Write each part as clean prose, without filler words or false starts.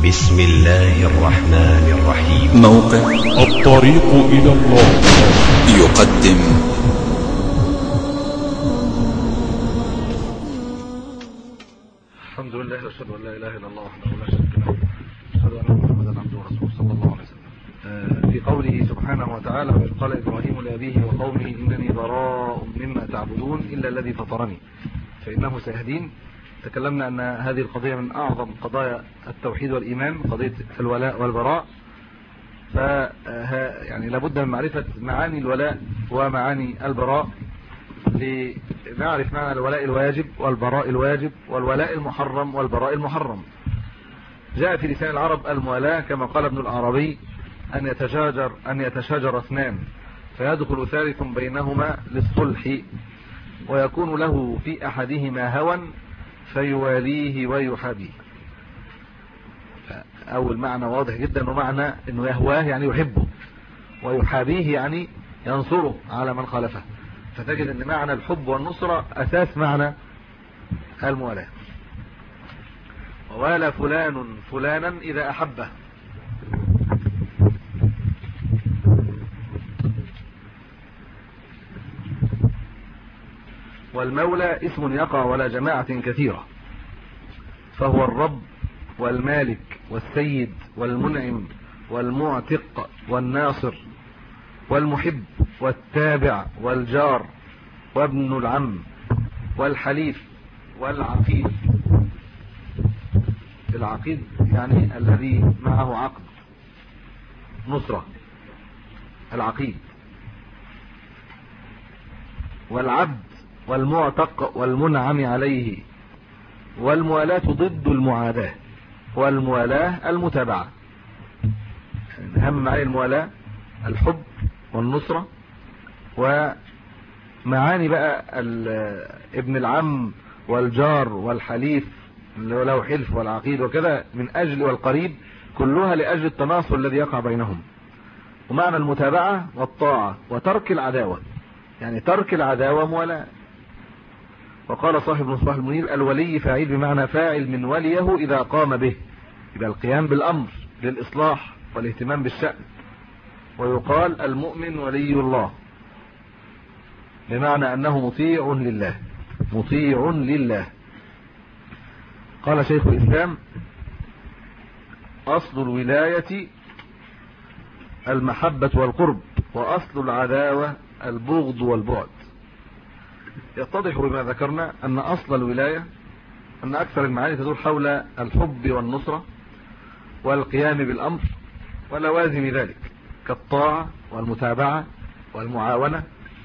بسم الله الرحمن الرحيم. موقع الطريق إلى الله يقدم الحمد لله واشهد ان لا اله الا الله وحده لا شريك له واشهد ان محمدا عبده ورسوله صلى الله عليه وسلم. في قوله سبحانه وتعالى: وإذ قال إبراهيم لأبيه وقومه إنني براء مما تعبدون إلا الذي فطرني فإنه سيهدين. تكلمنا أن هذه القضية من أعظم قضايا التوحيد والإيمان، قضية الولاء والبراء. يعني لابد من معرفة معاني الولاء ومعاني البراء لنعرف معنى الولاء الواجب والبراء الواجب والولاء المحرم والبراء المحرم. جاء في لسان العرب الموالاة كما قال ابن العربي أن يتشاجر اثنان فيدخل ثالث بينهما للصلح ويكون له في أحدهما هوى فيواليه ويحابيه. أول معنى واضح جدا، ومعنى أنه يهواه يعني يحبه، ويحابيه يعني ينصره على من خالفه. فتجد أن معنى الحب والنصرة أساس معنى الموالاة. ووالى فلان فلانا إذا أحبه. والمولى اسم يقع ولا جماعة كثيرة، فهو الرب والمالك والسيد والمنعم والمعتق والناصر والمحب والتابع والجار وابن العم والحليف والعقيد. العقيد يعني الذي معه عقد نصرة، العقيد. والعبد والمعتق والمنعم عليه. والموالاة ضد المعاداة، والموالاة المتابعة. أهم معاني الموالاة الحب والنصرة. ومعاني بقى ابن العم والجار والحليف اللي هو له حلف والعقيد وكذا من أجل، والقريب، كلها لأجل التناصر الذي يقع بينهم. ومعنى المتابعة والطاعة وترك العداوة، يعني ترك العداوة موالاة. وقال صاحب مصباح المنير: الولي فاعل بمعنى فاعل من وليه إذا قام به، إذا القيام بالأمر للإصلاح والاهتمام بالشأن. ويقال المؤمن ولي الله بمعنى أنه مطيع لله، مطيع لله. قال شيخ الإسلام: أصل الولاية المحبة والقرب، وأصل العداوة البغض والبعد. يتضح بما ذكرنا أن أصل الولاية أن أكثر المعاني تدور حول الحب والنصرة والقيام بالأمر ولوازم ذلك كالطاعة والمتابعة والمعاونة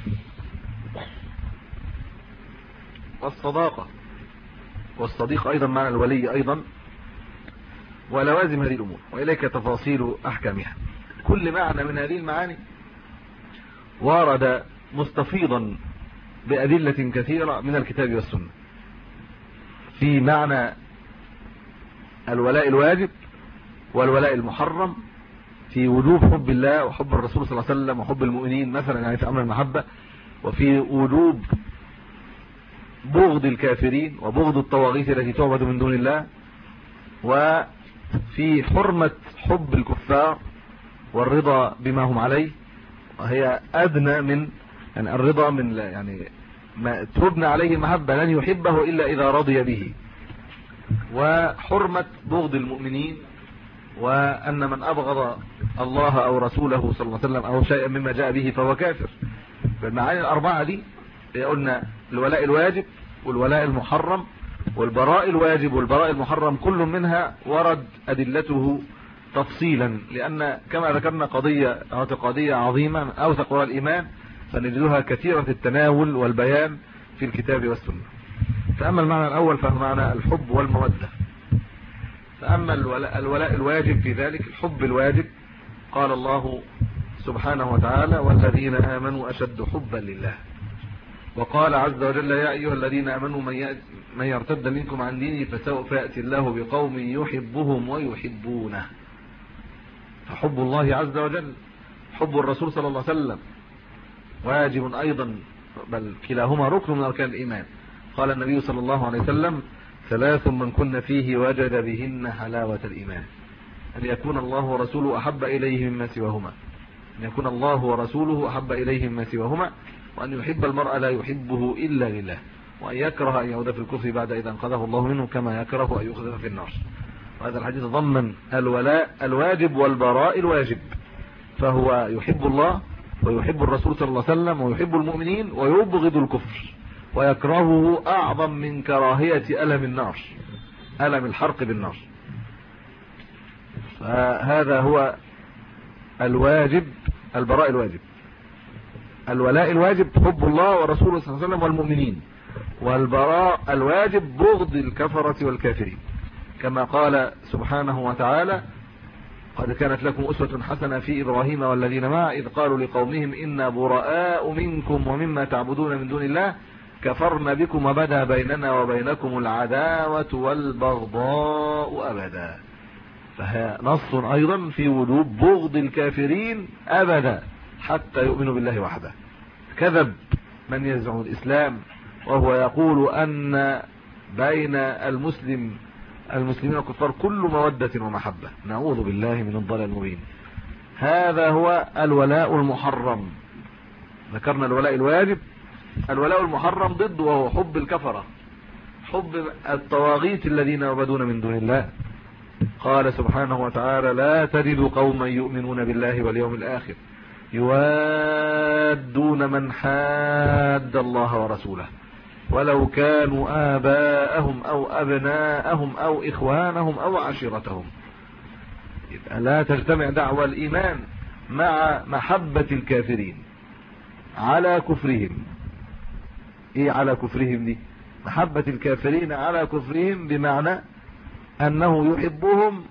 والصداقة، والصديق أيضا معنى الولي أيضا، ولوازم هذه الأمور، وإليك تفاصيل أحكامها. كل معنى من هذه المعاني ورد مستفيضا بأدلة كثيرة من الكتاب والسنة في معنى الولاء الواجب والولاء المحرم، في وجوب حب الله وحب الرسول صلى الله عليه وسلم وحب المؤمنين مثلا، يعني في أمر المحبة، وفي وجوب بغض الكافرين وبغض الطواغيت التي تعبد من دون الله، وفي حرمة حب الكفار والرضا بما هم عليه، وهي أدنى من يعني الرضا من يعني ما تبنى عليه المحبة، لن يحبه إلا إذا رضي به. وحرمة بغض المؤمنين، وأن من أبغض الله أو رسوله صلى الله عليه وسلم أو شيئا مما جاء به فهو كافر. فالمعاني الأربعة دي قلنا الولاء الواجب والولاء المحرم والبراء الواجب والبراء المحرم، كل منها ورد أدلته تفصيلا، لأن كما ذكرنا قضية اعتقادية عظيمة أوثق وراء الإيمان، فنجدها كثيرة التناول والبيان في الكتاب والسنة. فأما المعنى الأول فهو معنى الحب والمودة. فأما الولاء الواجب في ذلك الحب الواجب، قال الله سبحانه وتعالى: والذين آمنوا أشد حبا لله. وقال عز وجل: يا أيها الذين آمنوا من يرتد منكم عن دينه فسوف يأتي الله بقوم يحبهم ويحبونه. فحب الله عز وجل، حب الرسول صلى الله عليه وسلم واجب أيضا، بل كلاهما ركن من أركان الإيمان. قال النبي صلى الله عليه وسلم: ثلاث من كن فيه وجد بهن حلاوة الإيمان. أن يكون الله ورسوله أحب إليه مما سواهما، أن يكون الله ورسوله أحب إليه مما سواهما، وأن يحب المرء لا يحبه إلا لله، وأن يكره أن يعود في الكفر بعد إذا أنقذه الله منه، كما يكره أن يخذف في النار. وهذا الحديث ضمن الولاء الواجب والبراء الواجب، فهو يحب الله ويحب الرسول صلى الله عليه وسلم ويحب المؤمنين ويبغض الكفر ويكرهه أعظم من كراهية ألم النار، ألم الحرق بالنار. فهذا هو الواجب، البراء الواجب. الولاء الواجب حب الله ورسوله صلى الله عليه وسلم والمؤمنين، والبراء الواجب بغض الكفرة والكافرين، كما قال سبحانه وتعالى: قد كانت لكم أسوة حسنة في إبراهيم والذين معه إذ قالوا لقومهم إنا براء منكم ومما تعبدون من دون الله كفرنا بكم وبدا بيننا وبينكم العداوة والبغضاء أبدا. فهي نص أيضا في وجوب بغض الكافرين أبدا حتى يؤمنوا بالله وحده. كذب من يزعم الإسلام وهو يقول أن بين المسلمين والكفار كل مودة ومحبة، نعوذ بالله من الضلال المبين. هذا هو الولاء المحرم. ذكرنا الولاء الواجب. الولاء المحرم ضد وهو حب الكفرة، حب الطواغيت الذين يعبدون من دون الله. قال سبحانه وتعالى: لا تجد قوما يؤمنون بالله واليوم الآخر يوادون من حاد الله ورسوله ولو كانوا آباءهم أو أبناءهم أو إخوانهم أو عشيرتهم. يبقى لا تجتمع دعوى الإيمان مع محبة الكافرين على كفرهم. إيه على كفرهم دي؟ محبة الكافرين على كفرهم بمعنى أنه يحبهم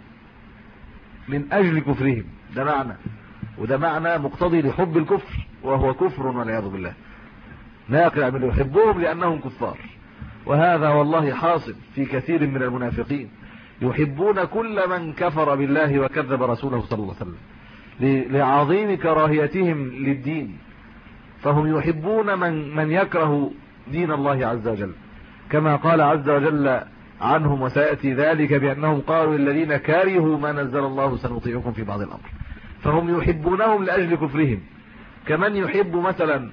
من أجل كفرهم، ده معنى، وده معنى مقتضي لحب الكفر وهو كفر والعياذ بالله. ناقع من يحبهم لأنهم كفار، وهذا والله حاصل في كثير من المنافقين، يحبون كل من كفر بالله وكذب رسوله صلى الله عليه وسلم لعظيم كراهيتهم للدين، فهم يحبون من يكره دين الله عز وجل، كما قال عز وجل عنهم: وسيأتي ذلك بأنهم قالوا الذين كارهوا ما نزل الله سنطيعكم في بعض الأمر. فهم يحبونهم لأجل كفرهم، كمن يحب مثلا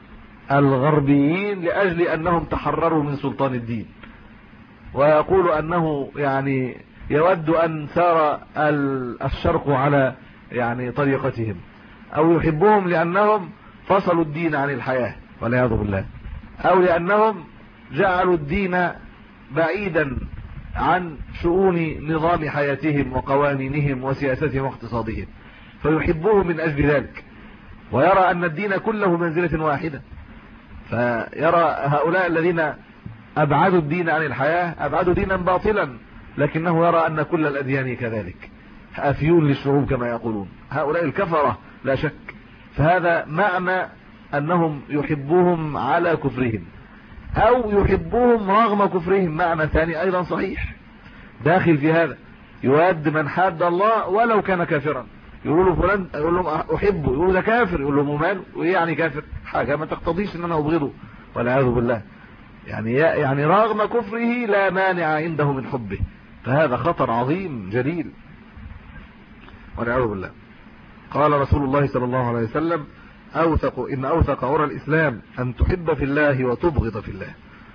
الغربيين لأجل أنهم تحرروا من سلطان الدين، ويقول أنه يعني يود أن سار الشرق على يعني طريقتهم، أو يحبهم لأنهم فصلوا الدين عن الحياة والعياذ بالله، أو لأنهم جعلوا الدين بعيدا عن شؤون نظام حياتهم وقوانينهم وسياستهم واقتصادهم، فيحبوه من أجل ذلك، ويرى أن الدين كله منزلة واحدة. فيرى هؤلاء الذين أبعدوا الدين عن الحياة أبعدوا دينا باطلا، لكنه يرى أن كل الأديان كذلك أفيون للشعوب كما يقولون. هؤلاء الكفرة لا شك. فهذا معنى أنهم يحبوهم على كفرهم، أو يحبوهم رغم كفرهم، معنى ثاني أيضا صحيح داخل في هذا. يواد من حاد الله ولو كان كافرا، يقول له فلان، يقول لهم أحبه، يقول ده كافر، يقول له ممال، وإيه يعني كافر؟ حاجة ما تقتضيش أن أنا أبغضه والعياذ بالله. يعني رغم كفره لا مانع عنده من حبه، فهذا خطر عظيم جليل والعياذ بالله. قال رسول الله صلى الله عليه وسلم: إن أوثق عرى الإسلام أن تحب في الله وتبغض في الله.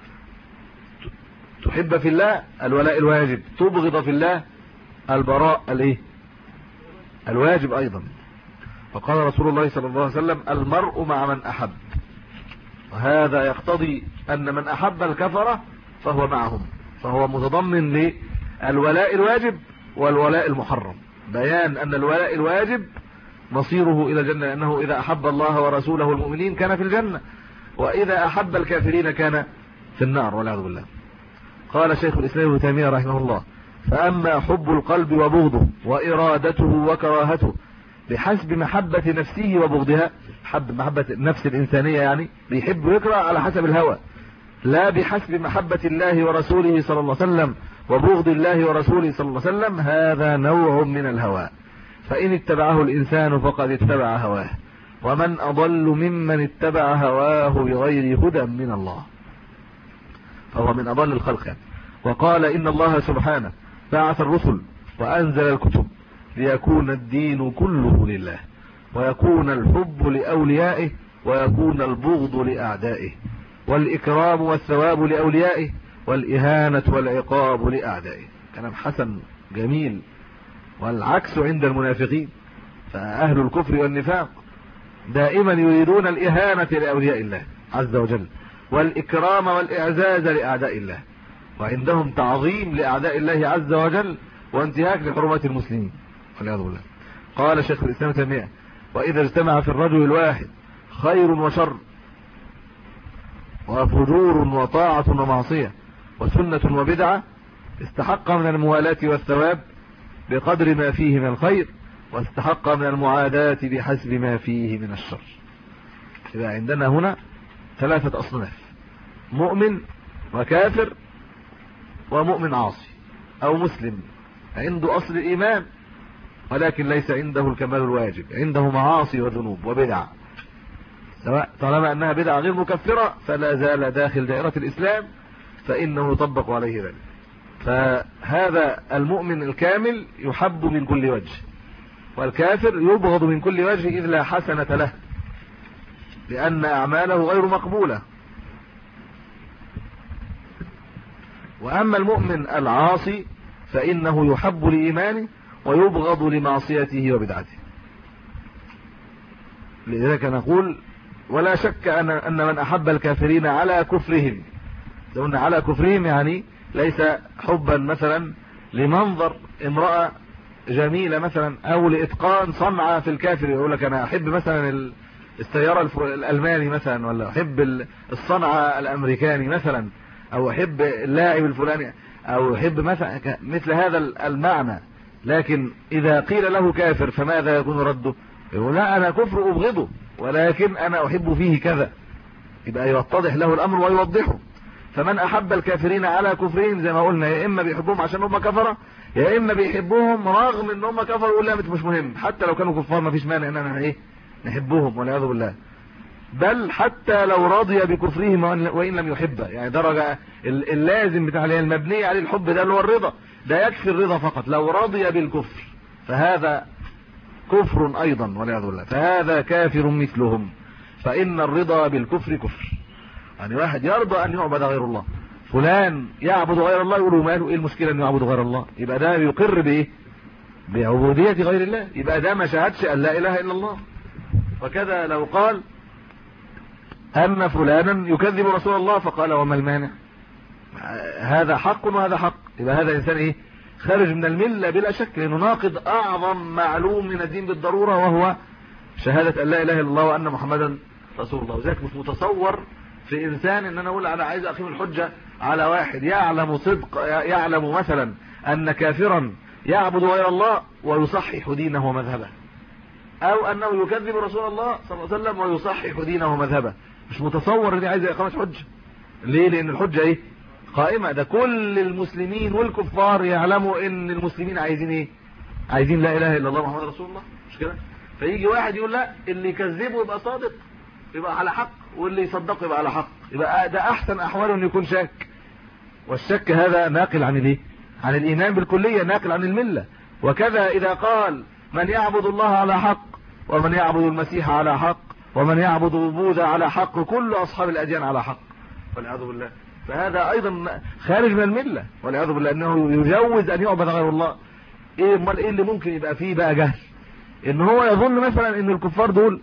تحب في الله الولاء الواجب، تبغض في الله البراء الواجب أيضا. فقال رسول الله صلى الله عليه وسلم: المرء مع من أحب. وهذا يقتضي أن من أحب الكفرة فهو معهم، فهو متضمن للولاء الواجب والولاء المحرم. بيان أن الولاء الواجب مصيره إلى الجنة، لأنه إذا أحب الله ورسوله المؤمنين كان في الجنة، وإذا أحب الكافرين كان في النار والعياذ بالله. قال شيخ الإسلام ابن تيمية رحمه الله: فأما حب القلب وبغضه وإرادته وكراهته بحسب محبة نفسه وبغضها، محبة النفس الإنسانية، يعني بيحب ويكره على حسب الهوى، لا بحسب محبة الله ورسوله صلى الله عليه وسلم وبغض الله ورسوله صلى الله عليه وسلم، هذا نوع من الهوى، فإن اتبعه الإنسان فقد اتبع هواه، ومن أضل ممن اتبع هواه بغير هدى من الله، فهو من أضل الخلق. وقال: إن الله سبحانه بعث الرسل وأنزل الكتب ليكون الدين كله لله، ويكون الحب لأوليائه، ويكون البغض لأعدائه، والإكرام والثواب لأوليائه، والإهانة والعقاب لأعدائه. كلام حسن جميل. والعكس عند المنافقين، فأهل الكفر والنفاق دائما يريدون الإهانة لأولياء الله عز وجل، والإكرام والإعزاز لأعداء الله، وعندهم تعظيم لأعداء الله عز وجل وانتهاك لحرمات المسلمين والعياذ بالله. قال شيخ الإسلام تيمية: وإذا اجتمع في الرجل الواحد خير وشر، وفجور وطاعة ومعصية، وسنة وبدعة، استحق من الموالاة والثواب بقدر ما فيه من الخير، واستحق من المعاداة بحسب ما فيه من الشر. يبقى عندنا هنا 3 أصناف: مؤمن وكافر ومؤمن عاصي، أو مسلم عنده أصل الإيمان ولكن ليس عنده الكمال الواجب، عنده معاصي وذنوب وبدع، سواء طالما أنها بدعة غير مكفرة فلا زال داخل دائرة الإسلام، فإنه يطبق عليه ذلك. فهذا المؤمن الكامل يحب من كل وجه، والكافر يبغض من كل وجه إذ لا حسنة له، لأن أعماله غير مقبولة. وأما المؤمن العاصي فإنه يحب لإيمانه ويبغض لمعصيته وبدعته. لذلك نقول: ولا شك أن من أحب الكافرين على كفرهم، قلنا على كفرهم يعني ليس حبا مثلا لمنظر امرأة جميلة مثلا، أو لإتقان صنعة في الكافر، يقول لك أنا أحب مثلا السيارة الألماني مثلا، ولا أحب الصنعة الأمريكاني مثلا، أو أحب اللاعب الفلاني، أو أحب مثل هذا المعنى. لكن إذا قيل له كافر فماذا يكون رده؟ يقول: لا، أنا كفر أبغضه ولكن أنا أحب فيه كذا. يبقى يتضح له الأمر ويوضحه. فمن أحب الكافرين على كفرهم زي ما قلنا، يا إما بيحبهم عشان هم كفرة، يا إما بيحبوهم رغم إن هم كفروا، يقول: لا مش مهم، حتى لو كانوا كفار ما فيش مانع إننا نحبهم والعياذ بالله. بل حتى لو رضي بكفرهم وإن لم يحبه، يعني درجة اللازم بتاع المبني عليه الحب ده اللي هو الرضا، ده يكفي الرضا فقط. لو رضي بالكفر فهذا كفر أيضا والعياذ بالله، فهذا كافر مثلهم. فإن الرضا بالكفر كفر. يعني واحد يرضى أن يعبد غير الله، فلان يعبد غير الله، يقولوا ماله، إيه المشكلة أن يعبد غير الله؟ يبقى ده يقر بإيه؟ بعبودية غير الله، يبقى ده ما شهدش أن لا إله إلا الله. وكذا لو قال أن فلانا يكذب رسول الله فقال: وما المانع؟ هذا حق وهذا حق، يبقى هذا إنسان إيه؟ خارج من الملة بلا شك، لأنه ناقض أعظم معلوم من الدين بالضرورة، وهو شهادة أن لا إله إلا الله وأن محمدا رسول الله. وذلك مش متصور في إنسان إن أنا أقول أنا عايز أقيم الحجة على واحد يعلم صدق، يعلم مثلا أن كافرا يعبد غير الله ويصحح دينه ومذهبه، أو أنه يكذب رسول الله صلى الله عليه وسلم ويصحح دينه ومذهبه. مش متصور إني عايز إقامة حجة. ليه؟ لأن الحجة إيه؟ قائمة. ده كل المسلمين والكفار يعلموا إن المسلمين عايزين إيه؟ عايزين لا إله إلا الله محمد رسول الله، مش كده؟ فيجي واحد يقول لا، اللي يكذبه يبقى صادق، يبقى على حق، واللي يصدقه يبقى على حق. يبقى ده أحسن أحواله إنه يكون شاك. والشك هذا ناقل عن الإيه؟ عن الإيمان بالكلية، ناقل عن الملة. وكذا إذا قال من يعبد الله على حق، ومن يعبد المسيح على حق، ومن يعبد بوذا على حق، كل أصحاب الأديان على حق والعياذ بالله، فهذا أيضا خارج من الملة والعياذ بالله، أنه يجوز أن يعبد غير الله. إيه امال إيه اللي ممكن يبقى فيه بقى جهل؟ إن هو يظن مثلا إن الكفار دول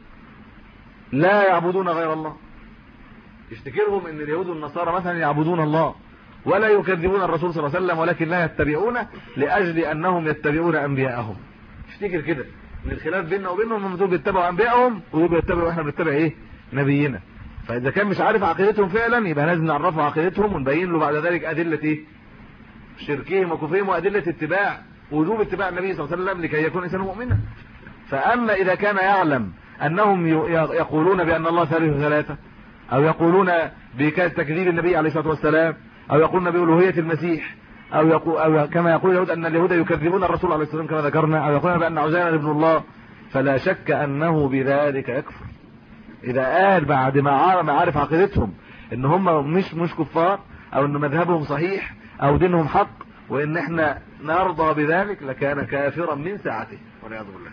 لا يعبدون غير الله، يفتكرهم إن اليهود والنصارى مثلا يعبدون الله ولا يكذبون الرسول صلى الله عليه وسلم، ولكن لا يتبعونه لأجل أنهم يتبعون أنبياءهم. يفتكر كده من الخلاف بيننا وبينهم، هم دول بيتبعوا أنبياءهم ودول بيتبعوا، إحنا بنتبع إيه؟ نبينا. فإذا كان مش عارف عقيدتهم فعلا يبقى لازم نعرفه عقيدتهم ونبين له بعد ذلك أدلة إيه؟ شركهم وكفرهم، وأدلة اتباع وجوب اتباع النبي صلى الله عليه وسلم لكي يكون إنسان مؤمنا. فأما إذا كان يعلم أنهم يقولون بأن الله ثالث ثلاثة، أو يقولون بتكذيب النبي عليه الصلاة والسلام، أو يقولون بألوهية المسيح، أو كما يقول اليهود أن اليهود يكذبون الرسول عليه الصلاة والسلام كما ذكرنا، أو يقولون بأن عزير ابن الله، فلا شك أنه بذلك يكفر. إذا قال بعد ما عارف عقيدتهم إن هم مش كفار، أو إن مذهبهم صحيح، أو دينهم حق، وان احنا نرضى بذلك لكان كافرا من ساعته والعياذ بالله.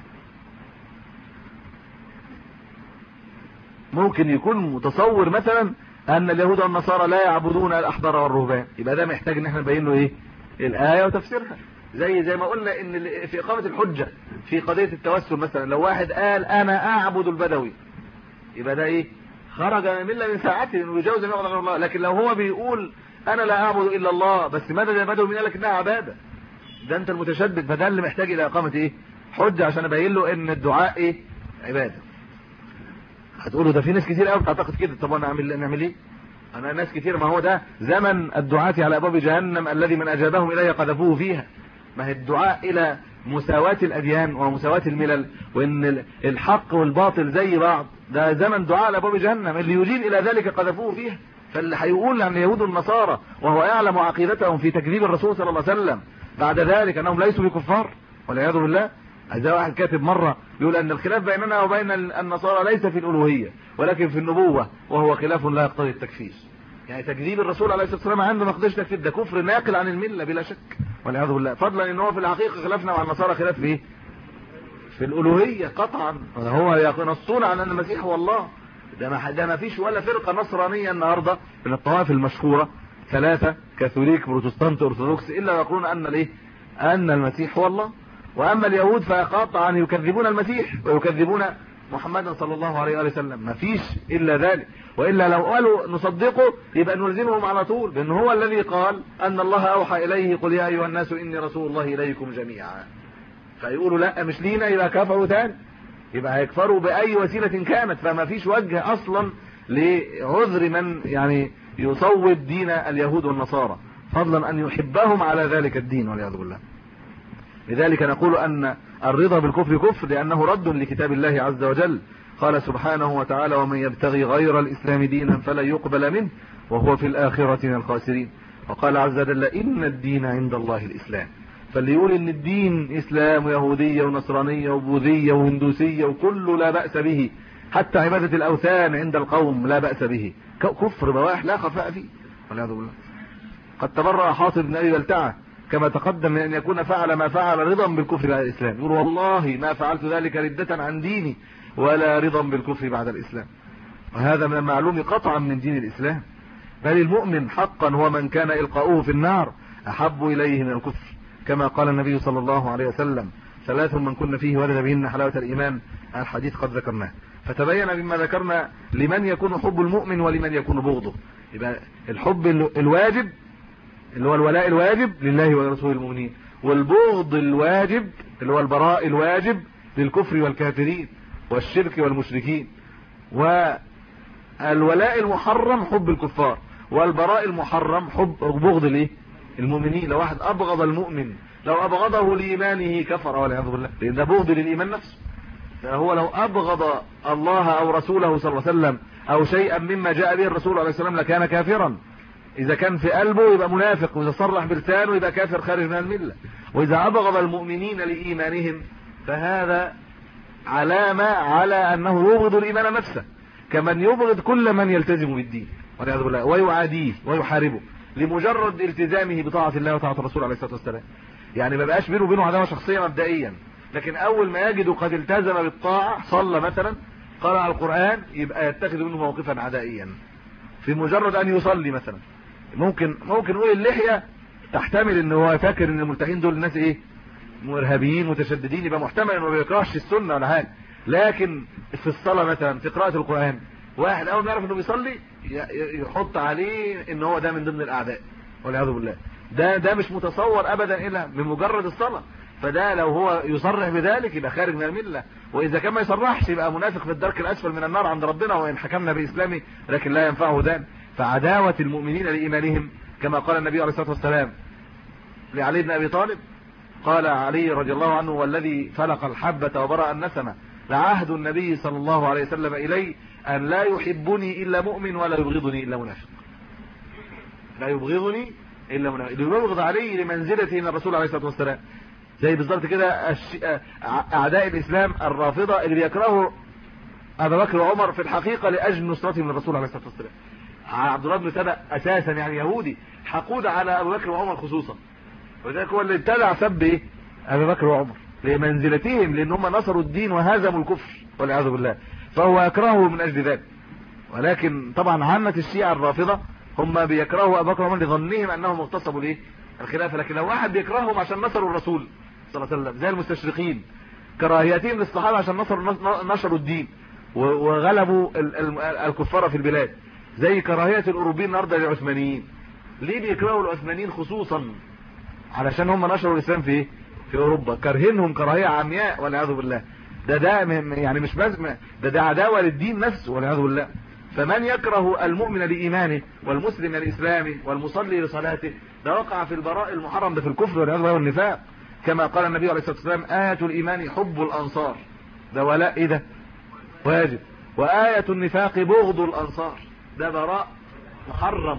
ممكن يكون متصور مثلا ان اليهود والنصارى لا يعبدون الاحبار والرهبان، يبقى ده محتاج ان احنا نبين له ايه الايه وتفسيرها. زي ما قلنا ان في اقامه الحجه في قضيه التوسل مثلا، لو واحد قال انا اعبد البدوي يبقى ده ايه خرج من المله من ساعته انه يجوز ان يعبد غير الله. لكن لو هو بيقول انا لا اعبد الا الله بس مدد البدوي من قال لك انها عباده، ده انت المتشدد. فده اللي محتاج الى اقامه ايه حجه عشان ابين له ان الدعاء ايه عباده. هتقولوا ده في ناس كتير قوي بتعتقد كده. طب انا نعمل ايه؟ انا ناس كتير، ما هو ده زمن الدعاة على ابواب جهنم الذي من اجابهم اليه قذفوه فيها. ما هي الدعاء الى مساواة الاديان ومساواة الملل وان الحق والباطل زي بعض، ده زمن دعاء على ابواب جهنم اللي يجين الى ذلك قذفوه فيها. فاللي هيقول عن اليهود والنصارى وهو يعلم عقيدتهم في تكذيب الرسول صلى الله عليه وسلم بعد ذلك انهم ليسوا بكفار والعياذ بالله. زي واحد كاتب مرة يقول ان الخلاف بيننا وبين النصارى ليس في الالوهية ولكن في النبوة، وهو خلاف لا يقتضي التكفير. يعني تكذيب الرسول عليه الصلاة والسلام عنده ما يقتضيش تكفير، ده كفر ناقل عن الملة بلا شك والعياذ بالله. فضلا ان هو في الحقيقة خلافنا مع النصارى خلاف في ايه؟ في الالوهية قطعا. هو ينصون عن ان المسيح هو الله. ده ما فيش ولا فرقة نصرانية النهاردة من الطوائف المشهورة 3 كاثوليك بروتستانت ارثوذكس الا يقولون ان الايه ان المسيح هو الله. واما اليهود فقطعا يكذبون المسيح ويكذبون محمدا صلى الله عليه وسلم، ما فيش الا ذلك. والا لو قالوا نصدقه يبقى نلزمهم على طول بان هو الذي قال ان الله اوحى اليه قل يا ايها الناس اني رسول الله اليكم جميعا. فيقولوا لا مش لينا يبقى كفروا تاني، يبقى هيكفروا باي وسيله كانت. فما فيش وجه اصلا لعذر من يعني يصوب دين اليهود والنصارى، فضلا ان يحبهم على ذلك الدين والعياذ بالله. لذلك نقول ان الرضا بالكفر كفر لانه رد لكتاب الله عز وجل. قال سبحانه وتعالى ومن يبتغي غير الاسلام دينا فلن يقبل منه وهو في الاخره من الخاسرين. وقال عز وجل ان الدين عند الله الاسلام. فاللي يقول ان الدين اسلام ويهوديه ونصرانيه وبوذيه وهندوسيه وكله لا باس به، حتى عباده الاوثان عند القوم لا باس به، كفر بواح لا خفاء فيه والعياذ بالله. قد تبرأ حاطب بن ابي بلتعه كما تقدم من ان يكون فعل ما فعل رضا بالكفر بعد الاسلام. يقول والله ما فعلت ذلك ردة عن ديني ولا رضا بالكفر بعد الاسلام. وهذا من المعلوم قطعا من دين الاسلام. بل المؤمن حقا هو من كان القاؤه في النار احب اليه من الكفر، كما قال النبي صلى الله عليه وسلم 3 من كن فيه ولد بهن حلاوة الايمان. الحديث قد ذكرناه. فتبين مما ذكرنا لمن يكون حب المؤمن ولمن يكون بغضه. يبقى الحب الواجب اللي هو الولاء الواجب لله ولرسول المؤمنين، والبغض الواجب اللي هو البراء الواجب للكفر والكافرين والشرك والمشركين. والولاء المحرم حب الكفار، والبراء المحرم حب بغض الايه المؤمنين. لو واحد ابغض المؤمن لو ابغضه لايمانه كفر والعياذ بالله، لان ده بغض للايمان نفسه. فهو لو ابغض الله او رسوله صلى الله عليه وسلم او شيئا مما جاء به الرسول عليه السلام لكان كافرا. اذا كان في قلبه يبقى منافق، واذا صرح بلسانه يبقى كافر خارج من المله. واذا ابغض المؤمنين لايمانهم فهذا علامه على انه يبغض الايمان نفسه، كمن يبغض كل من يلتزم بالدين والعياذ بالله ويعاديه ويحاربه لمجرد التزامه بطاعه الله وطاعه الرسول عليه الصلاه والسلام. يعني ما بقاش بينه وبينه عداوه شخصيه مبدئيا، لكن اول ما يجد قد التزم بالطاعه صلى مثلا قرأ القرآن يبقى يتخذ منه موقفا عدائيا. في مجرد ان يصلي مثلا ممكن نقول اللحية تحتمل ان هو فاكر ان الملتحين دول الناس ايه مرهبيين متشددين، يبقى محتمل انه ما بيكرهش السنة ولا حاجة. لكن في الصلاة مثلا في قراءة القرآن واحد اول ما يعرف انه بيصلي يحط عليه ان هو ده من ضمن الاعداء والعياذ بالله. ده مش متصور ابدا الا بمجرد الصلاة. فده لو هو يصرح بذلك يبقى خارج من المله، واذا كان ما يصرحش يبقى منافق في الدرك الاسفل من النار عند ربنا وان حكمنا باسلامه، لكن لا ينفعه ذلك. فعداوه المؤمنين لايمانهم كما قال النبي عليه الصلاه والسلام لعلي بن ابي طالب، قال علي رضي الله عنه والذي فلق الحبه وبرأ النسمه لعهد النبي صلى الله عليه وسلم الي ان لا يحبني الا مؤمن ولا يبغضني الا منافق. لا يبغضني الا منافق، يبغض علي لمنزلته من الرسول عليه الصلاه والسلام. زي بالظبط كده اعداء الاسلام الرافضه اللي بيكرهوا ابا بكر وعمر في الحقيقه لاجل نصرتهم من الرسول عليه الصلاه والسلام. عبد الله بن سبأ اساسا يعني يهودي حقود على ابو بكر وعمر خصوصا، وذلك هو اللي ابتدع سب ايه ابي بكر وعمر لمنزلتهم، لان هم نصروا الدين وهزموا الكفر والعياذ بالله، فهو يكرهه من اجل ذلك. ولكن طبعا عامة الشيعة الرافضة هم بيكرهوا ابي بكر وعمر لظنهم انهم اغتصبوا الايه الخلافة. لكن لو واحد بيكرههم عشان نصروا الرسول صلى الله عليه وسلم زي المستشرقين، كراهيتهم للصحابة عشان نشروا الدين وغلبوا الكفار في البلاد، زي كراهية الاوروبيين النهارده للعثمانيين. ليه بيكرهوا العثمانيين خصوصا؟ علشان هم نشروا الاسلام في اوروبا، كرهنهم كراهية عمياء والعياذ بالله. ده يعني مش بس ده عداوة للدين نفسه والعياذ بالله. فمن يكره المؤمن لإيمانه والمسلم لإسلامه والمصلي لصلاته ده وقع في البراء المحرم، ده في الكفر والعياذ بالله والنفاق، كما قال النبي عليه الصلاة والسلام آية الإيمان حب الأنصار، ده ولاء ايه ده واجب، وآية النفاق بغض الأنصار، ده براء محرم.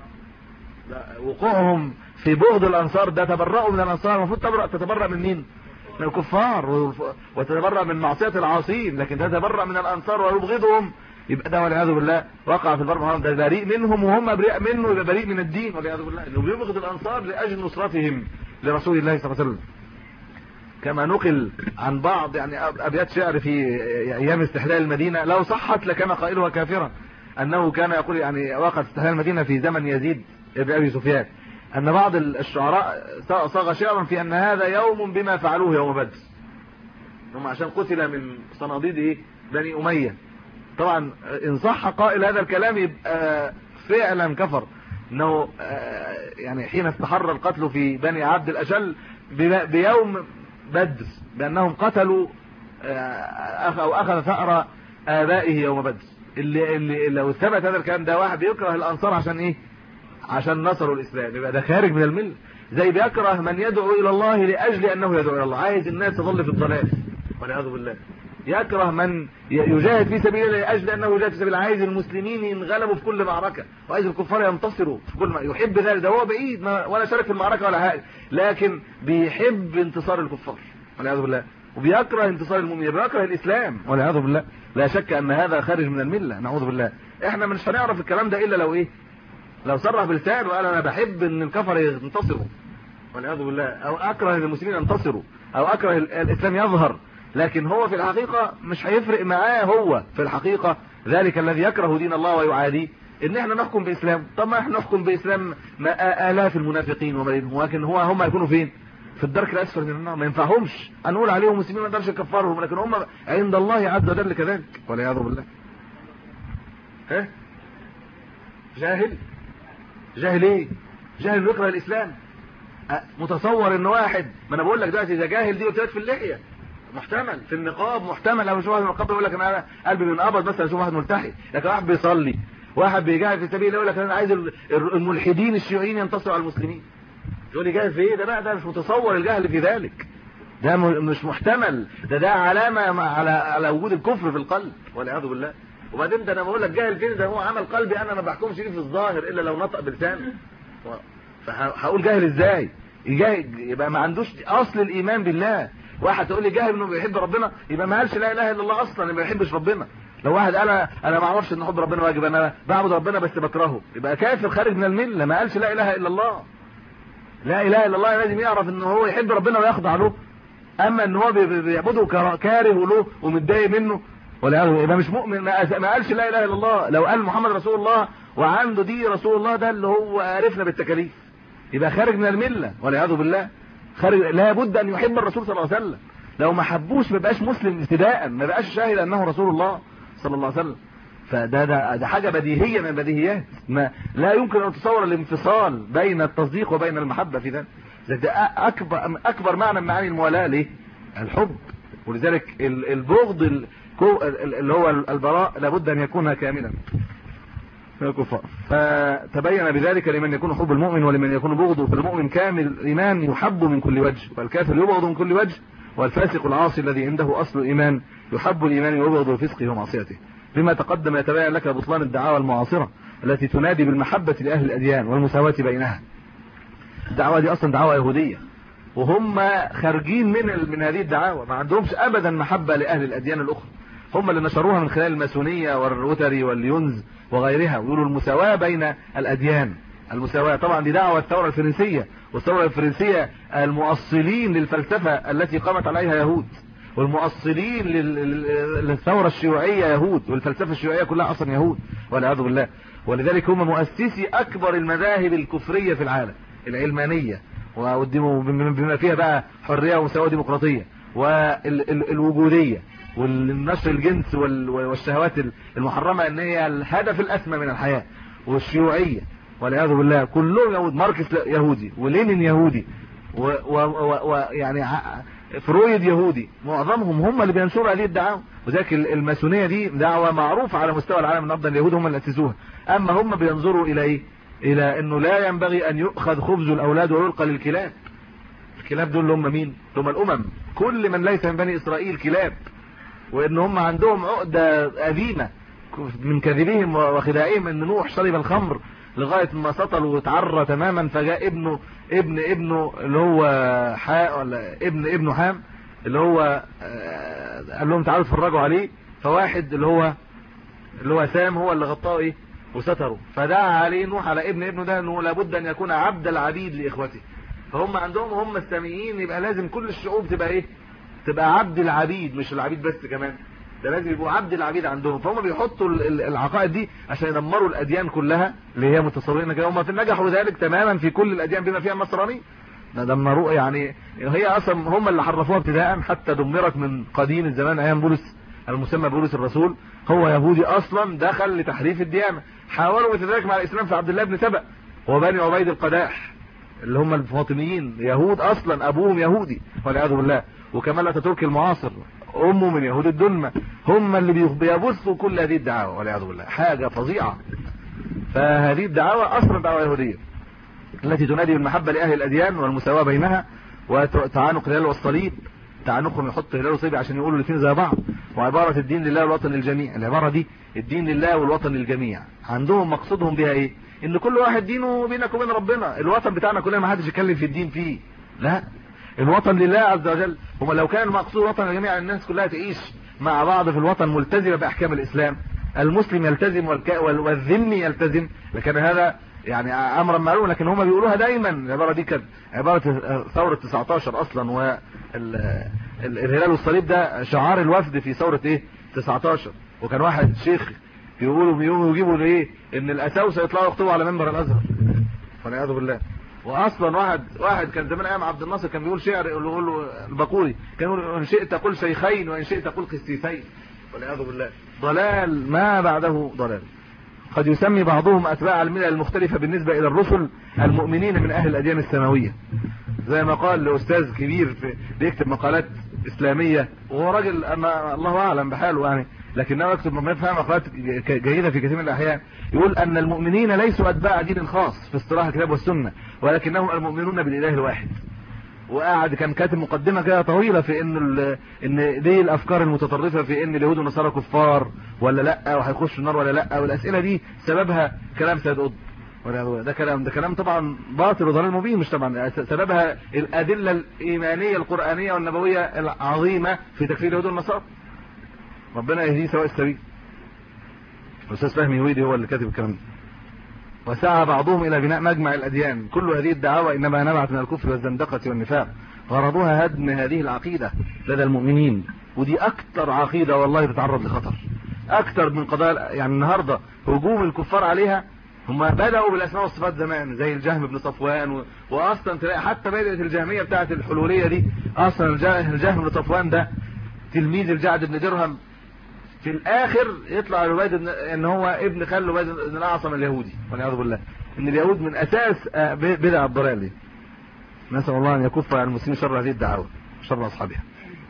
وقوعهم في بغض الأنصار ده تبرؤوا من الأنصار. المفروض تتبرأ من مين؟ من الكفار، وتتبرأ من معصية العاصين، لكن تتبرأ من الأنصار ويبغضهم، يبقى ده والعياذ بالله وقع في البر محرم، ده بريء منهم وهم بريء منه، يبقى بريء من الدين والعياذ بالله، انه بيبغض الأنصار لأجل نصرتهم لرسول الله صلى الله عليه وسلم. كما نقل عن بعض يعني أبيات شعر في أيام استحلال المدينة، لو صحت لكان قائلها كافرا، أنه كان يقول يعني وقت استحلال المدينة في زمن يزيد ابن أبي سفيان، أن بعض الشعراء صاغ شعرا في أن هذا يوم بما فعلوه يوم بدر، هم عشان قتل من صناديد بني أمية. طبعا إن صح قائل هذا الكلام يبقى فعلا كفر، أنه يعني حين استحر القتل في بني عبد الأشل بيوم بدر، بأنهم قتلوا أو أخذ ثأر آبائه يوم بدر. اللي لو ثبت هذا الكلام ده واحد بيكره الأنصار عشان إيه؟ عشان نصروا الإسلام، يبقى ده خارج من الملة. زي بيكره من يدعو إلى الله لأجل أنه يدعو إلى الله، عايز الناس تظل في الضلال والعياذ بالله. يكره من يجاهد في سبيل الله لأجل أنه يجاهد في سبيل الله، عايز المسلمين ينغلبوا في كل معركة، وعايز الكفار ينتصروا في كل يحب ذلك. ده هو بعيد ولا شارك في المعركة ولا حاجة، لكن بيحب انتصار الكفار والعياذ بالله، وبيكره انتصار المؤمنين، بيكره الإسلام والعياذ بالله. لا شك أن هذا خارج من الملة، نعوذ بالله. احنا مش هنعرف الكلام ده إلا لو إيه؟ لو صرح بلسان وقال أنا بحب أن الكفر ينتصروا والعياذ بالله، أو أكره أن المسلمين ينتصروا، أو أكره الإسلام يظهر. لكن هو في الحقيقة مش هيفرق معاه، هو في الحقيقة ذلك الذي يكره دين الله ويعاديه ان احنا نحكم بإسلام. طب ما احنا نحكم بإسلام آلاف المنافقين ومريدهم، لكن هم يكونوا فين؟ في الدرك الأسفل من النار. ما ينفعهمش أن نقول عليهم مسلمين ما نقدرش نكفرهم، لكن هم عند الله عز وجل كذلك والعياذ بالله. جاهل ايه؟ جاهل يكره الإسلام. متصور ان واحد، ما انا بقول لك دلوقتي اذا جاهل دي قلت لك في اللحية محتمل، في النقاب محتمل، لو اشوف واحد من النقاب يقول لك انا قلبي بينقبض مثلا اشوف واحد ملتحي، لكن واحد بيصلي واحد بيجاهد في سبيل الله يقول لك انا عايز الملحدين الشيوعيين ينتصروا على المسلمين. يقول لي جاهل في ايه؟ ده بقى ده مش متصور الجهل في ذلك، ده مش محتمل، ده علامة على وجود الكفر في القلب والعياذ بالله. وبعدين ده انا بقول لك جاهل فين؟ ده هو عمل قلبي، انا ما بحكمش فيه في الظاهر الا لو نطق بلسانه، فهقول جاهل ازاي؟ يبقى ما عندوش اصل الايمان بالله. واحد تقول لي جاهل انه بيحب ربنا، يبقى ما قالش لا اله الا الله اصلا، ما بيحبش ربنا. لو واحد قال انا ما اعرفش ان حب ربنا واجب، انا بعبد ربنا بس بكرهه، يبقى كافر خارج من المله، ما قالش لا اله الا الله. لا اله الا الله لازم يعرف ان هو يحب ربنا ويخضع له، اما ان هو بيعبده كاره له ومتضايق منه ولا يبقى مش مؤمن. ما قالش لا اله الا الله. لو قال محمد رسول الله وعنده دي رسول الله، ده اللي هو عرفنا بالتكاليف، يبقى خارج من المله والعياذ بالله. خارج، لا بد ان يحب الرسول صلى الله عليه وسلم. لو ما حبوش ما بقاش مسلم ابتداء، ما بقاش شاهد انه رسول الله صلى الله عليه وسلم. فده حاجه بديهيه من البديهيات، ما لا يمكن ان تتصور الانفصال بين التصديق وبين المحبه في ذلك. ده اكبر معنى من معاني الموالاه. ليه؟ الحب. ولذلك البغض اللي هو البراء لابد ان يكون كاملا من الكفار. فتبين بذلك لمن يكون حب المؤمن ولمن يكون بغضه. فالمؤمن كامل الايمان يحب من كل وجه، والكافر يبغض من كل وجه، والفاسق العاصي الذي عنده اصل الايمان يحب الايمان ويبغض فسقه ومعصيته. بما تقدم يتبين لك بطلان الدعاوى المعاصره التي تنادي بالمحبه لاهل الاديان والمساواه بينها. الدعوه دي اصلا دعوه يهوديه، وهم خارجين من هذه الدعاوى، ما عندهمش ابدا محبه لاهل الاديان الاخرى. هم اللي نشروها من خلال الماسونيه والروتري واليونز وغيرها، ويقولوا المساواه بين الاديان، المساواة. طبعا دي دعوة الثورة الفرنسية، والثورة الفرنسية المؤصلين للفلسفة التي قامت عليها يهود، والمؤصلين للثورة الشيوعية يهود، والفلسفة الشيوعية كلها أصلا يهود والعياذ بالله. ولذلك هم مؤسسي أكبر المذاهب الكفرية في العالم، العلمانية بما فيها بقى حرية ومساواة وديمقراطية والوجودية والنشر الجنس والشهوات المحرمة ان هي الهدف الأسمى من الحياة، والشيوعية والعياذ بالله كلهم يهود. ماركس يهودي، ولينين يهودي، ويعني فرويد يهودي، معظمهم هم اللي بينشروا هذه الدعاوى. وذلك الماسونية دي دعوة معروفة على مستوى العالم النهارده، اليهود هم اللي أسسوها. اما هم بينظروا الى ايه؟ الى انه لا ينبغي ان يؤخذ خبز الاولاد ويلقى للكلاب. الكلاب دول اللي هم مين؟ هم الامم، كل من ليس من بني اسرائيل كلاب. وان هم عندهم عقدة قديمة من كذبهم وخداعهم ان نوح شرب الخمر لغاية ما سطل وتعرى تماما، فجاء ابنه اللي هو ولا ابنه حام اللي هو قال لهم تعالوا اتفرجوا عليه، فواحد اللي هو سام هو اللي غطاه ايه وستره، فدعا عليه نوح على ابنه ده انه لابد ان يكون عبد العبيد لاخوته. فهم عندهم هم الساميين يبقى لازم كل الشعوب تبقى ايه؟ تبقى عبد العبيد، مش العبيد بس كمان، ده لازم يبقوا عبد العبيد عندهم. فهم بيحطوا العقائد دي عشان يدمروا الاديان كلها اللي هي متصورين كده. هم نجحوا ذلك تماما في كل الاديان بما فيها النصرانيه، دمروه. يعني هي اصلا هم اللي حرفوها ابتداء، حتى دمرت من قديم الزمان ايام بولس المسمى بولس الرسول، هو يهودي اصلا دخل لتحريف الديانه. حاولوا مثل ذلك مع الاسلام في عبد الله بن سبأ وبني عبيد القداح اللي هم الفاطميين، يهود اصلا، ابوهم يهودي والعياذ بالله. وكمال اتاتورك المعاصر امه من يهود الدنمة، هم اللي بيبثوا كل هذه الدعاوى والعياذ بالله. حاجه فظيعه. فهذه الدعاوى اصلا دعوه يهوديه التي تنادي بالمحبه لاهل الاديان والمساواه بينها، وتعانق الهلال والصليب، تعنقهم يحط هلال وصليب عشان يقولوا الاثنين زي بعض، وعباره الدين لله والوطن للجميع. العباره دي الدين لله والوطن للجميع، عندهم مقصودهم بها ايه؟ ان كل واحد دينه بينك وبين ربنا. الوطن بتاعنا كلنا ما حدش يتكلم في الدين فيه، لا، الوطن لله عز وجل. هم لو كان المقصود وطن للجميع الناس كلها تعيش مع بعض في الوطن ملتزمه باحكام الاسلام، المسلم يلتزم والذمي يلتزم، لكن هذا يعني امرا معلوم. لكن هم بيقولوها دايما. العباره دي كانت عباره ثوره 19 اصلا، والهلال والصليب ده شعار الوفد في ثوره ايه 19. وكان واحد شيخ بيقولوا يجيبوا ايه ان الاساوسه يطلعوا يخطبوا على منبر الازهر والعياذ بالله. واصلا واحد كان زمان ايام عبد الناصر كان بيقول شعر يقول له البقوري، كان يقول ان شئت قل شيخين وان شئت قل قسيسين والعياذ بالله. ضلال ما بعده ضلال. قد يسمي بعضهم اتباع الملل المختلفه بالنسبه الى الرسل المؤمنين من اهل الاديان السماويه، زي ما قال لاستاذ كبير بيكتب مقالات اسلاميه، وهو راجل انا الله اعلم بحاله يعني، لكنه يكتب مقالات جيده في كثير من الاحيان. يقول ان المؤمنين ليسوا اتباع دين خاص في اصطلاح الكتاب والسنه، ولكنهم المؤمنون بالاله الواحد. وقعد كان كاتب مقدمه كده طويله في ان دي الافكار المتطرفه في ان اليهود والنصارى كفار ولا لا، وهيخشوا النار ولا لا، والاسئله دي سببها كلام سيد قطب. ده كلام طبعا باطل وضلال مبين. مش طبعا سببها الادله الايمانيه القرانيه والنبويه العظيمه في تكفير اليهود والنصارى. ربنا يهديه سواء السبيل. الاستاذ فهمي ويدي هو اللي كاتب الكلام ده. وسعى بعضهم الى بناء مجمع الاديان. كل هذه الدعاوى انما نبعت من الكفر والزندقه والنفاق، غرضها هدم هذه العقيده لدى المؤمنين. ودي اكتر عقيده والله بتتعرض لخطر، اكتر من قضايا. يعني النهارده هجوم الكفار عليها، هم بداوا بالاسماء والصفات زمان زي الجهم بن صفوان، واصلا تلاقي حتى بدات الجهميه بتاعه الحلوليه دي. اصلا الجهم بن صفوان ده تلميذ الجعد بن درهم، في الاخر يطلع عبيد ان هو ابن خال عبيد بن الاعصم اليهودي والعياذ بالله. ان اليهود من اساس بدع الضلال دي. نسال الله ان يكف عن المسلمين شر هذه الدعاوى شر اصحابها.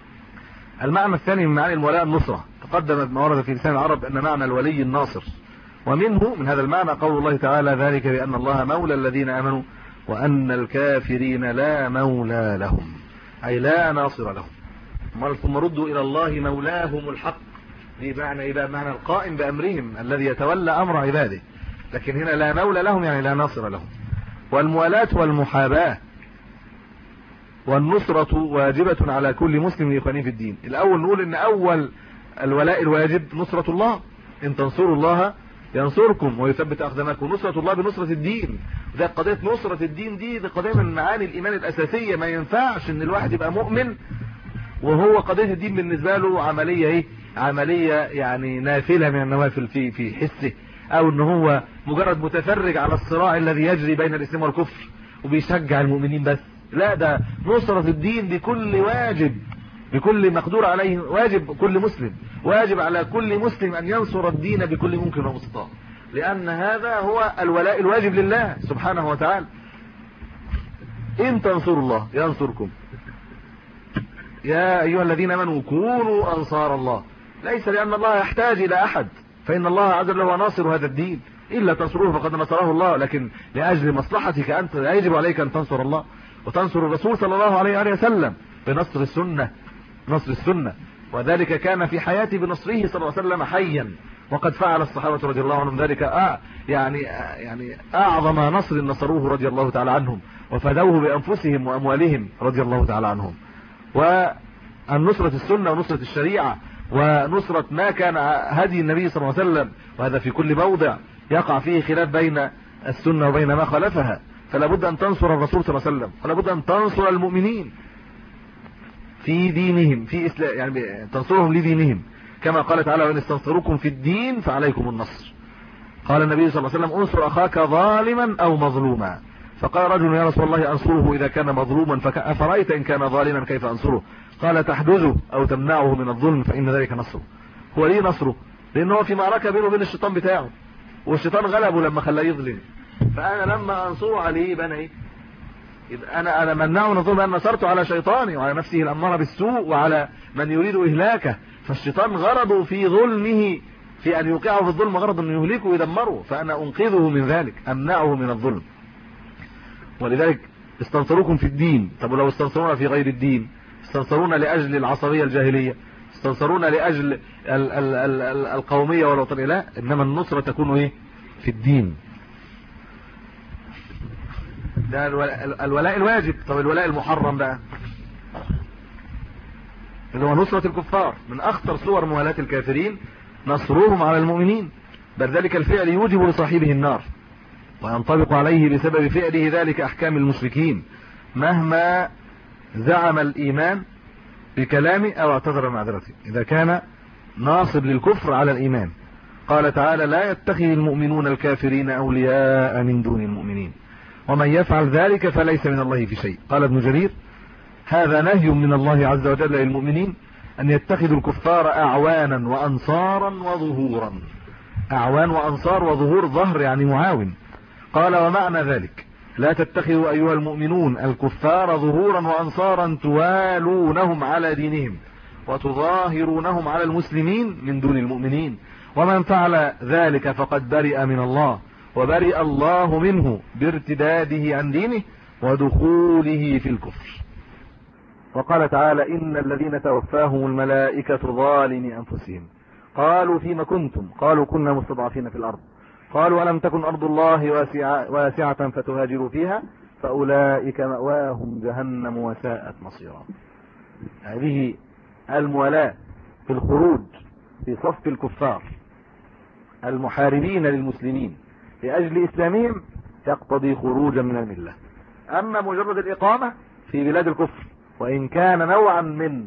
المعنى الثاني من معاني المولاء النصره، تقدمت ما ورد في لسان العرب ان معنى الولي الناصر، ومنه من هذا المعنى قول الله تعالى ذلك بان الله مولى الذين امنوا وان الكافرين لا مولى لهم، اي لا ناصر لهم. ثم ردوا الى الله مولاهم الحق. دي معنى ايه بقى؟ معنى القائم بامرهم الذي يتولى امر عباده. لكن هنا لا مولى لهم يعني لا ناصر لهم. والموالاة والمحاباة والنصرة واجبة على كل مسلم يقين في الدين. الاول نقول ان اول الولاء الواجب نصرة الله، ان تنصروا الله ينصركم ويثبت أقدامكم. نصرة الله بنصرة الدين. ده قضية نصرة الدين دي قضية من معاني الإيمان الأساسية. ما ينفعش إن الواحد يبقى مؤمن وهو قضية الدين بالنسبة له عملية عملية يعني نافلة من النوافل في حسه، أو إن هو مجرد متفرج على الصراع الذي يجري بين الإسلام والكفر وبيشجع المؤمنين بس. لا، ده نصرة الدين بكل واجب، بكل مقدور عليه، واجب كل مسلم، واجب على كل مسلم أن ينصر الدين بكل ممكن ومستطاع، لأن هذا هو الولاء الواجب لله سبحانه وتعالى. إن تنصروا الله ينصركم. يا أيها الذين آمنوا كونوا أنصار الله، ليس لأن الله يحتاج إلى أحد، فإن الله عز وجل هو ناصر هذا الدين، إلا تنصروه فقد نصره الله، لكن لأجل مصلحتك أنت يجب عليك أن تنصر الله وتنصر الرسول صلى الله عليه وسلم بنصر السنة، نصر السنة. وذلك كان في حياة بنصره صلى الله عليه وسلم حيا، وقد فعل الصحابة رضي الله عنهم ذلك يعني أعظم نصر نصروه رضي الله تعالى عنهم، وفدوه بأنفسهم وأموالهم رضي الله تعالى عنهم. والنصرة السنة ونصرة الشريعة ونصرة ما كان هدي النبي صلى الله عليه وسلم، وهذا في كل موضع يقع فيه خلاف بين السنة وبين ما خالفها، فلا بد أن تنصر الرسول صلى الله عليه وسلم، ولا بد أن تنصر المؤمنين في دينهم، في إسلام، يعني تنصرهم لدينهم، كما قال تعالى وإن استنصروكم في الدين فعليكم النصر. قال النبي صلى الله عليه وسلم انصر أخاك ظالما أو مظلوما، فقال رجل يا رسول الله أنصره إذا كان مظلوما، فأفرأيت إن كان ظالما كيف أنصره؟ قال تحجزه أو تمنعه من الظلم فإن ذلك نصره. هو ليه نصره؟ لأنه هو في معركة بينه وبين الشيطان بتاعه، والشيطان غلبه لما خلاه يظلم، فأنا لما أنصره عليه يبقى أنا إيه؟ يبقى أنا منعه من الظلم، أن نصرته على شيطاني وعلى نفسه الأمارة بالسوء وعلى من يريد إهلاكه. فالشيطان غرضه في ظلمه، في أن يوقعه في الظلم، غرض أن يهلكه ويدمره، فأنا أنقذه من ذلك، أمنعه من الظلم. ولذلك استنصروكم في الدين. طب ولو استنصرونا في غير الدين؟ استنصرونا لأجل العصبية الجاهلية، استنصرونا لأجل القومية والوطنية، لا، إنما النصرة تكون إيه؟ في الدين. ده الولاء الواجب. طب الولاء المحرم بقى اللي هو نصرة الكفار، من أخطر صور موالاة الكافرين نصرهم على المؤمنين، بل ذلك الفعل يوجب لصاحبه النار، وينطبق عليه بسبب فعله ذلك أحكام المشركين مهما زعم الإيمان بكلامه أو اعتذر معذرته، إذا كان ناصب للكفر على الإيمان. قال تعالى لا يتخذ المؤمنون الكافرين أولياء من دون المؤمنين ومن يفعل ذلك فليس من الله في شيء. قال ابن جرير هذا نهي من الله عز وجل للمؤمنين أن يتخذوا الكفار أعوانا وأنصارا وظهورا. أعوان وأنصار وظهور، ظهر يعني معاون. قال ومعنى ذلك لا تتخذوا أيها المؤمنون الكفار ظهورا وأنصارا توالونهم على دينهم وتظاهرونهم على المسلمين من دون المؤمنين، ومن فعل ذلك فقد برئ من الله وبرئ الله منه بارتداده عن دينه ودخوله في الكفر. وقال تعالى إن الذين توفاهم الملائكة ظالمي أنفسهم قالوا فيما كنتم؟ قالوا كنا مستضعفين في الأرض، قالوا ألم تكن أرض الله واسعة فتهاجروا فيها فأولئك مأواهم جهنم وساءت مصيرا. هذه الموالاة في الخروج في صف الكفار المحاربين للمسلمين لأجل إسلامهم تقتضي خروجا من الملة. أما مجرد الإقامة في بلاد الكفر وإن كان نوعا من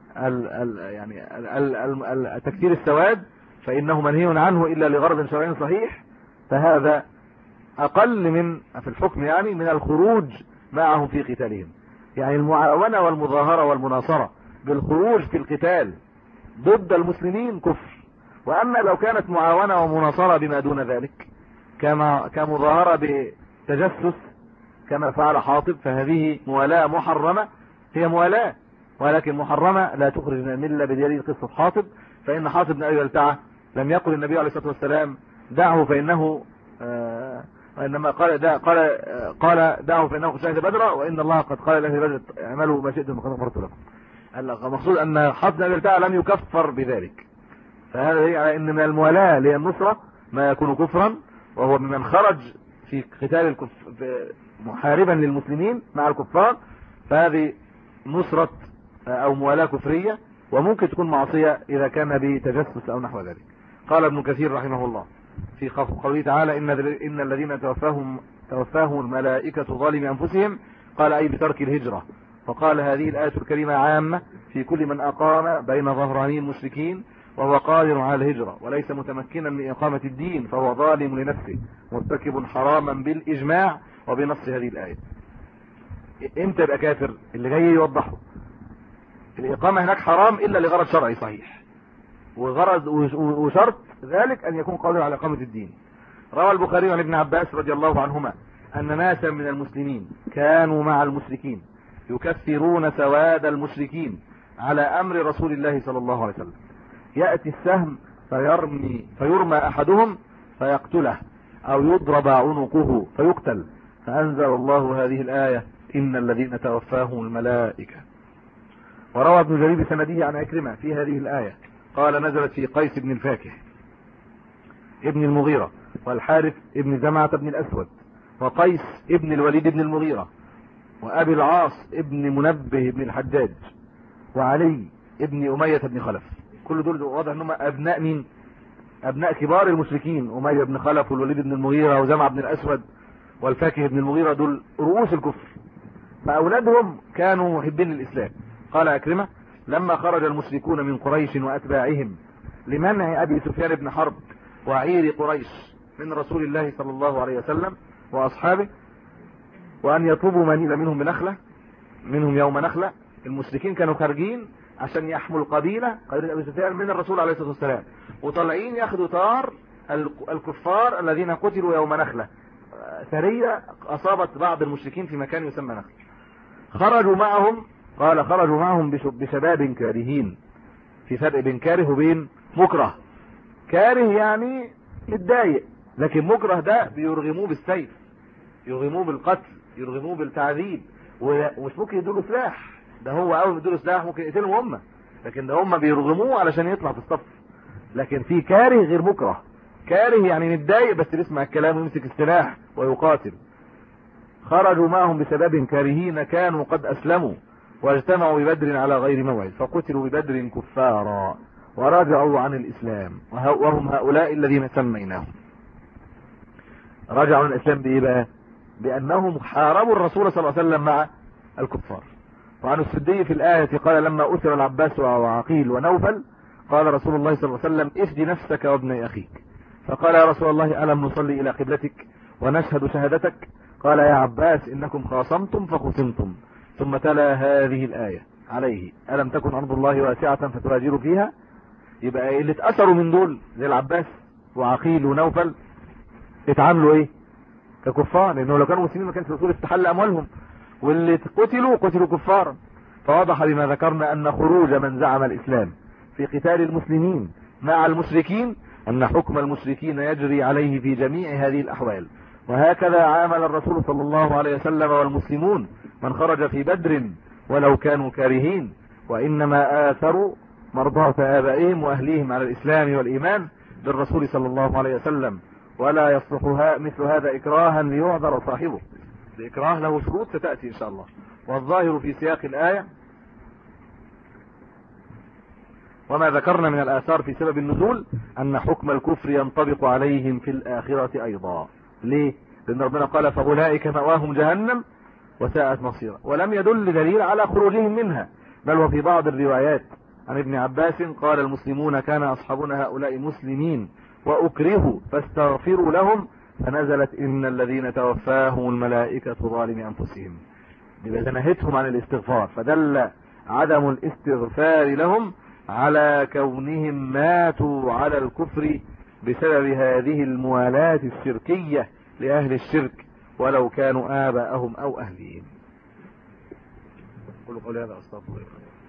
تكثير السواد فإنه منهي عنه إلا لغرض شرعي صحيح، فهذا أقل من في الحكم يعني من الخروج معهم في قتالهم. يعني المعاونة والمظاهرة والمناصرة بالخروج في القتال ضد المسلمين كفر. وأما لو كانت معاونة ومناصرة بما دون ذلك كمظاهرة بتجسس كما فعل حاطب، فهذه موالاة محرمة، هي موالاة ولكن محرمة لا تخرج من الملة بدليل قصة حاطب. فإن حاطب بن أبي بلتعة لم يقل النبي عليه الصلاة والسلام دعه فإنه وإنما قال دعه فإنه شهد بدرا وإن الله قد قال له بدر اعملوا ما شئتم فقد غفرت لكم. المقصود أن حاطب بن أبي بلتعة لم يكفر بذلك. فهذا يعني أن من الموالاة للنصرة ما يكون كفرا، وهو ممن خرج في قتال محاربا للمسلمين مع الكفار، فهذه نصرة أو موالاة كفرية، وممكن تكون معصية إذا كان بتجسس أو نحو ذلك. قال ابن كثير رحمه الله في قوله تعالى إن الذين توفاهم الملائكة ظالم أنفسهم، قال أي بترك الهجرة. فقال هذه الآية الكريمة عامة في كل من أقام بين ظهراني المشركين وهو قادر على الهجرة وليس متمكنا من إقامة الدين، فهو ظالم لنفسه مرتكب حراما بالإجماع وبنص هذه الآية. امتى يبقى كافر؟ اللي جاي يوضحه. الإقامة هناك حرام إلا لغرض شرعي صحيح، وغرض وشرط ذلك أن يكون قادر على إقامة الدين. روى البخاري عن ابن عباس رضي الله عنهما أن ناسا من المسلمين كانوا مع المشركين يكثرون سواد المشركين على أمر رسول الله صلى الله عليه وسلم. يأتي السهم فيرمى أحدهم فيقتله أو يضرب عنقه فيقتل، فأنزل الله هذه الآية إن الذين توفاهم الملائكة. وروى ابن جرير بسنده عن عكرمة في هذه الآية قال نزلت في قيس بن الفاكه ابن المغيرة والحارث ابن زمعة بن الأسود وقيس ابن الوليد بن المغيرة وأبي العاص ابن منبه بن الحجاج وعلي ابن أمية بن خلف. كل دول واضح أنهم أبناء مين؟ أبناء كبار المشركين، أمية بن خلف والوليد بن المغيرة وزمعة بن الأسود والفاكه بن المغيرة، دول رؤوس الكفر، فأولادهم كانوا محبين للإسلام. قال عكرمة لما خرج المشركون من قريش وأتباعهم لمنع أبي سفيان بن حرب وعير قريش من رسول الله صلى الله عليه وسلم وأصحابه وأن يطلبوا منيل منهم يوم نخلة، المشركين كانوا خارجين عشان يحموا قبيلة أبي سفيان من الرسول عليه الصلاة والسلام، وطالعين ياخدوا طار الكفار الذين قتلوا يوم نخلة، سرية أصابت بعض المشركين في مكان يسمى نخلة. خرجوا معهم بشباب كارهين. في فرق بين كاره وبين مكره. كاره يعني متضايق، لكن مكره ده بيرغموه بالسيف، يرغموه بالقتل، يرغموه بالتعذيب، ومش ممكن يدوله سلاح، ده هو اول ما يدوله سلاح ممكن يقتلهم هم، لكن ده هم بيرغموه علشان يطلع في الصف. لكن في كاره غير مكره. كاره يعني متضايق بس بيسمع الكلام ويمسك السلاح ويقاتل. خرجوا معهم بسبب كارهين كانوا قد أسلموا واجتمعوا ببدر على غير موعد فقتلوا ببدر كفارا ورجعوا عن الإسلام، وهم هؤلاء الذين سميناهم. رجعوا عن الإسلام بإيه بقى؟ بأنهم حاربوا الرسول صلى الله عليه وسلم مع الكفار. وعن السدي في الآية قال لما أسر العباس وعقيل ونوفل قال رسول الله صلى الله عليه وسلم افدي نفسك وابن أخيك، فقال يا رسول الله ألم نصلي إلى قبلتك ونشهد شهادتك؟ قال يا عباس إنكم خاصمتم فخصمتم، ثم تلا هذه الآية عليه ألم تكن أرض الله واسعة فتهاجروا فيها. يبقى اللي اتأثروا من دول زي العباس وعقيل ونوفل اتعاملوا ايه؟ ككفار، لأنه لو كانوا مسلمين ما كانش الرسول استحل أموالهم، واللي قتلوا كفارا. فوضح بما ذكرنا أن خروج من زعم الإسلام في قتال المسلمين مع المشركين أن حكم المشركين يجري عليه في جميع هذه الأحوال. وهكذا عامل الرسول صلى الله عليه وسلم والمسلمون من خرج في بدر ولو كانوا كارهين، وإنما آثروا مرضاة آبائهم وأهليهم على الإسلام والإيمان بالرسول صلى الله عليه وسلم. ولا يصلح مثل هذا إكراها ليعذر صاحبه، الإكراه له شروط ستأتي إن شاء الله. والظاهر في سياق الآية وما ذكرنا من الآثار في سبب النزول أن حكم الكفر ينطبق عليهم في الآخرة أيضا. ليه؟ لأن ربنا قال فأولئك مأواهم جهنم وساءت مصيرا، ولم يدل دليل على خروجهم منها، بل وفي بعض الروايات عن ابن عباس قال المسلمون كان أصحابنا هؤلاء مسلمين وأكرهوا فاستغفروا لهم فنزلت إن الذين توفاهم الملائكة ظالمي أنفسهم. إذا نهتهم عن الاستغفار، فدل عدم الاستغفار لهم على كونهم ماتوا على الكفر بسبب هذه الموالاة الشركية لأهل الشرك ولو كانوا آباءهم أو أهليهم. قولوا قولي هذا أستغفر الله.